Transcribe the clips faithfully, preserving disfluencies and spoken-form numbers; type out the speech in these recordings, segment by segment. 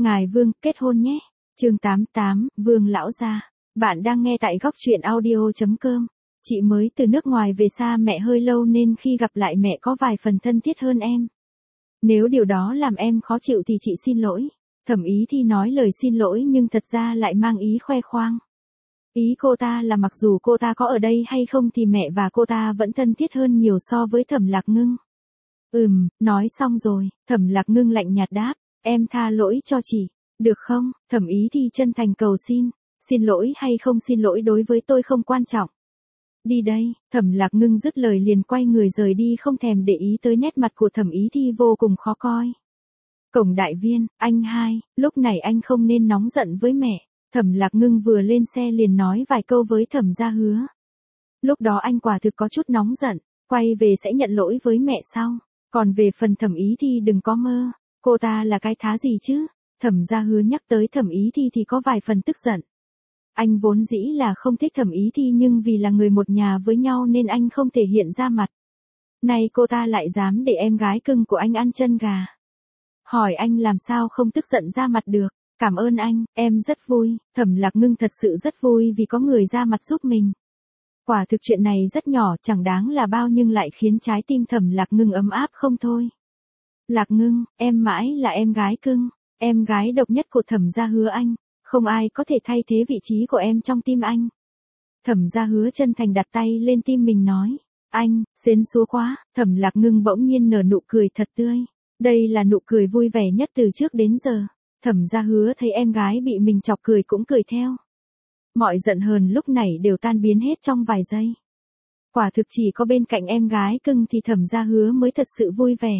Ngài Vương, kết hôn nhé. Chương tám mươi tám, Vương lão gia. Bạn đang nghe tại góc truyện audio chấm com. Chị mới từ nước ngoài về xa mẹ hơi lâu nên khi gặp lại mẹ có vài phần thân thiết hơn em. Nếu điều đó làm em khó chịu thì chị xin lỗi. Thẩm Ý Thi nói lời xin lỗi nhưng thật ra lại mang ý khoe khoang. Ý cô ta là mặc dù cô ta có ở đây hay không thì mẹ và cô ta vẫn thân thiết hơn nhiều so với Thẩm Lạc Ngưng. Ừm, nói xong rồi, Thẩm Lạc Ngưng lạnh nhạt đáp, em tha lỗi cho chị, được không? Thẩm Ý Thi chân thành cầu xin, xin lỗi hay không xin lỗi đối với tôi không quan trọng. Đi đây, Thẩm Lạc Ngưng dứt lời liền quay người rời đi không thèm để ý tới nét mặt của Thẩm Ý Thi vô cùng khó coi. Cổng đại viên, anh hai, lúc này anh không nên nóng giận với mẹ. Thẩm Lạc Ngưng vừa lên xe liền nói vài câu với Thẩm Gia Hứa. Lúc đó anh quả thực có chút nóng giận, quay về sẽ nhận lỗi với mẹ sau. Còn về phần Thẩm Ý Thi đừng có mơ, cô ta là cái thá gì chứ? Thẩm Gia Hứa nhắc tới Thẩm Ý Thi thì có vài phần tức giận. Anh vốn dĩ là không thích Thẩm Ý Thi nhưng vì là người một nhà với nhau nên anh không thể hiện ra mặt. Nay cô ta lại dám để em gái cưng của anh ăn chân gà. Hỏi anh làm sao không tức giận ra mặt được? Cảm ơn anh, em rất vui. Thẩm Lạc Ngưng thật sự rất vui vì có người ra mặt giúp mình. Quả thực chuyện này rất nhỏ, chẳng đáng là bao nhưng lại khiến trái tim Thẩm Lạc Ngưng ấm áp không thôi. Lạc Ngưng, em mãi là em gái cưng, em gái độc nhất của Thẩm Gia Hứa anh, không ai có thể thay thế vị trí của em trong tim anh. Thẩm Gia Hứa chân thành đặt tay lên tim mình nói, anh, xến xúa quá. Thẩm Lạc Ngưng bỗng nhiên nở nụ cười thật tươi. Đây là nụ cười vui vẻ nhất từ trước đến giờ. Thẩm Gia Hứa thấy em gái bị mình chọc cười cũng cười theo. Mọi giận hờn lúc này đều tan biến hết trong vài giây. Quả thực chỉ có bên cạnh em gái cưng thì Thẩm Gia Hứa mới thật sự vui vẻ.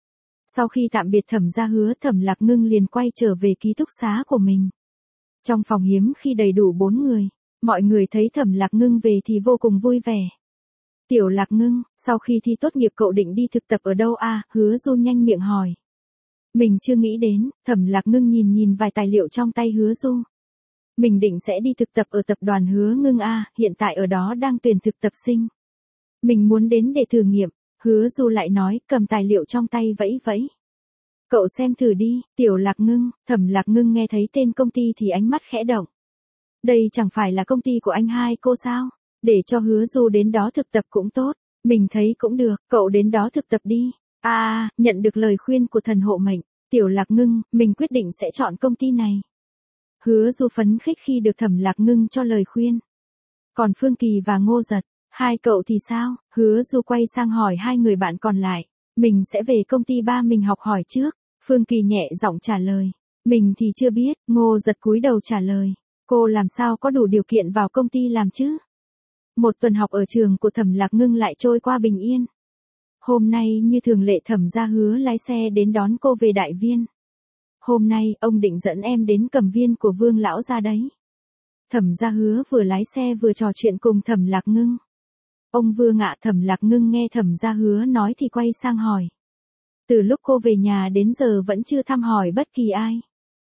Sau khi tạm biệt Thẩm Gia Hứa, Thẩm Lạc Ngưng liền quay trở về ký túc xá của mình. Trong phòng hiếm khi đầy đủ bốn người, mọi người thấy Thẩm Lạc Ngưng về thì vô cùng vui vẻ. Tiểu Lạc Ngưng, sau khi thi tốt nghiệp cậu định đi thực tập ở đâu à? Hứa Du nhanh miệng hỏi. Mình chưa nghĩ đến. Thẩm Lạc Ngưng nhìn nhìn vài tài liệu trong tay Hứa Du. Mình định sẽ đi thực tập ở tập đoàn Hứa Ngưng à, hiện tại ở đó đang tuyển thực tập sinh. Mình muốn đến để thử nghiệm. Hứa Du lại nói, cầm tài liệu trong tay vẫy vẫy. Cậu xem thử đi. Tiểu Lạc Ngưng. Thẩm Lạc Ngưng nghe thấy tên công ty thì ánh mắt khẽ động. Đây chẳng phải là công ty của anh hai cô sao? Để cho Hứa Du đến đó thực tập cũng tốt. Mình thấy cũng được, cậu đến đó thực tập đi. À, nhận được lời khuyên của thần hộ mệnh. Tiểu Lạc Ngưng, mình quyết định sẽ chọn công ty này. Hứa Du phấn khích khi được Thẩm Lạc Ngưng cho lời khuyên. Còn Phương Kỳ và Ngô Giật, hai cậu thì sao? Hứa Du quay sang hỏi hai người bạn còn lại. Mình sẽ về công ty ba mình học hỏi trước. Phương Kỳ nhẹ giọng trả lời. Mình thì chưa biết. Ngô Giật cúi đầu trả lời. Cô làm sao có đủ điều kiện vào công ty làm chứ? Một tuần học ở trường của Thẩm Lạc Ngưng lại trôi qua bình yên. Hôm nay như thường lệ Thẩm Gia Hứa lái xe đến đón cô về đại viên. Hôm nay ông định dẫn em đến Cầm Viên của Vương lão gia đấy. Thẩm Gia Hứa vừa lái xe vừa trò chuyện cùng Thẩm Lạc Ngưng. Ông Vương ạ. Thẩm Lạc Ngưng nghe Thẩm Gia Hứa nói thì quay sang hỏi. Từ lúc cô về nhà đến giờ vẫn chưa thăm hỏi bất kỳ ai.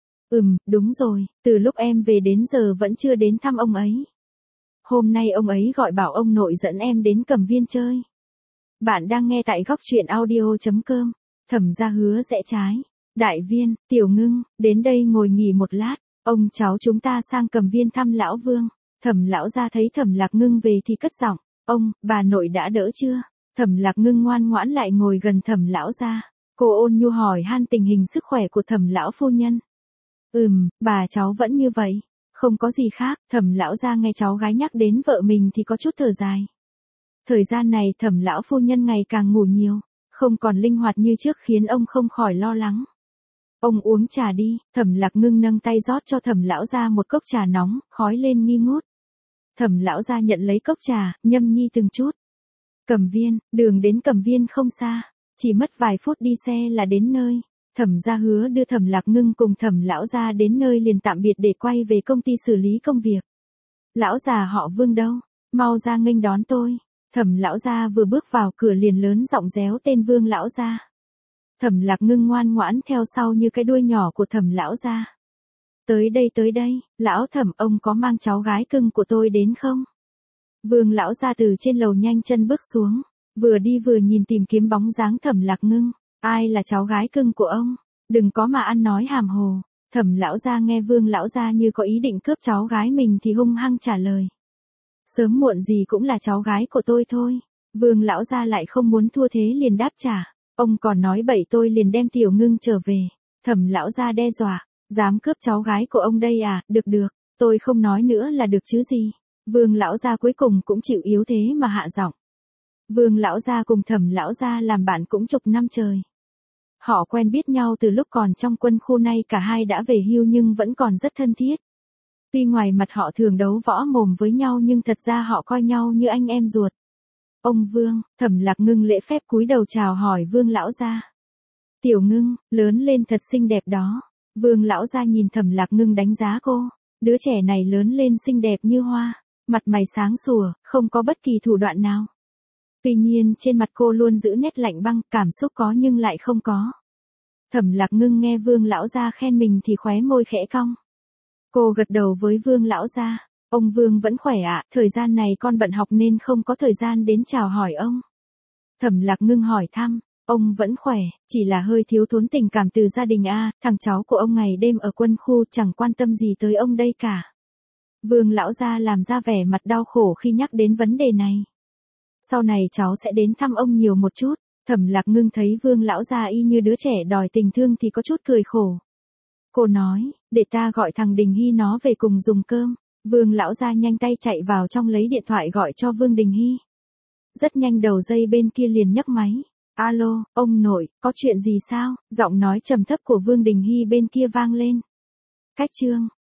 Ừm, đúng rồi, từ lúc em về đến giờ vẫn chưa đến thăm ông ấy. Hôm nay ông ấy gọi bảo ông nội dẫn em đến Cầm Viên chơi. Bạn đang nghe tại góc truyện audio chấm com. Thẩm Gia Hứa rẽ trái. Đại viên, Tiểu Ngưng, đến đây ngồi nghỉ một lát. Ông cháu chúng ta sang Cầm Viên thăm lão Vương. Thẩm lão gia thấy Thẩm Lạc Ngưng về thì cất giọng. Ông, bà nội đã đỡ chưa? Thẩm Lạc Ngưng ngoan ngoãn lại ngồi gần Thẩm lão gia. Cô ôn nhu hỏi han tình hình sức khỏe của Thẩm lão phu nhân. Ừm, bà cháu vẫn như vậy. Không có gì khác. Thẩm lão gia nghe cháu gái nhắc đến vợ mình thì có chút thở dài. Thời gian này Thẩm lão phu nhân ngày càng ngủ nhiều, không còn linh hoạt như trước khiến ông không khỏi lo lắng. Ông uống trà đi. Thẩm Lạc Ngưng nâng tay rót cho Thẩm lão gia một cốc trà nóng, khói lên nghi ngút. Thẩm lão gia nhận lấy cốc trà, nhâm nhi từng chút. Cầm Viên, đường đến Cầm Viên không xa, chỉ mất vài phút đi xe là đến nơi. Thẩm Gia Hứa đưa Thẩm Lạc Ngưng cùng Thẩm lão gia đến nơi liền tạm biệt để quay về công ty xử lý công việc. Lão già họ Vương đâu? Mau ra nghênh đón tôi. Thẩm lão gia vừa bước vào cửa liền lớn giọng réo tên Vương lão gia. Thẩm Lạc Ngưng ngoan ngoãn theo sau như cái đuôi nhỏ của Thẩm lão gia. Tới đây tới đây, lão Thẩm, ông có mang cháu gái cưng của tôi đến không? Vương lão gia từ trên lầu nhanh chân bước xuống, vừa đi vừa nhìn tìm kiếm bóng dáng Thẩm Lạc Ngưng. Ai là cháu gái cưng của ông? Đừng có mà ăn nói hàm hồ. Thẩm lão gia nghe Vương lão gia như có ý định cướp cháu gái mình thì hung hăng trả lời. Sớm muộn gì cũng là cháu gái của tôi thôi. Vương lão gia lại không muốn thua thế liền đáp trả. Ông còn nói bậy tôi liền đem Tiểu Ngưng trở về. Thẩm lão gia đe dọa. Dám cướp cháu gái của ông đây à, được được, tôi không nói nữa là được chứ gì. Vương lão gia cuối cùng cũng chịu yếu thế mà hạ giọng. Vương lão gia cùng Thẩm lão gia làm bạn cũng chục năm trời. Họ quen biết nhau từ lúc còn trong quân khu, nay cả hai đã về hưu nhưng vẫn còn rất thân thiết. Tuy ngoài mặt họ thường đấu võ mồm với nhau nhưng thật ra họ coi nhau như anh em ruột. Ông Vương, Thẩm Lạc Ngưng lễ phép cúi đầu chào hỏi Vương lão gia. Tiểu Ngưng, lớn lên thật xinh đẹp đó. Vương lão gia nhìn Thẩm Lạc Ngưng đánh giá cô. Đứa trẻ này lớn lên xinh đẹp như hoa, mặt mày sáng sủa, không có bất kỳ thủ đoạn nào. Tuy nhiên trên mặt cô luôn giữ nét lạnh băng, cảm xúc có nhưng lại không có. Thẩm Lạc Ngưng nghe Vương lão gia khen mình thì khóe môi khẽ cong. Cô gật đầu với Vương lão gia. Ông Vương vẫn khỏe ạ, à, thời gian này con bận học nên không có thời gian đến chào hỏi ông. Thẩm Lạc Ngưng hỏi thăm. Ông vẫn khỏe, chỉ là hơi thiếu thốn tình cảm từ gia đình a, à, thằng cháu của ông ngày đêm ở quân khu chẳng quan tâm gì tới ông đây cả. Vương lão gia làm ra vẻ mặt đau khổ khi nhắc đến vấn đề này. Sau này cháu sẽ đến thăm ông nhiều một chút. Thẩm Lạc Ngưng thấy Vương lão gia y như đứa trẻ đòi tình thương thì có chút cười khổ. Cô nói, để ta gọi thằng Đình Hy nó về cùng dùng cơm. Vương lão gia nhanh tay chạy vào trong lấy điện thoại gọi cho Vương Đình Hy. Rất nhanh đầu dây bên kia liền nhấc máy. Alo, ông nội, có chuyện gì sao? Giọng nói trầm thấp của Vương Đình Hy bên kia vang lên. Cách chương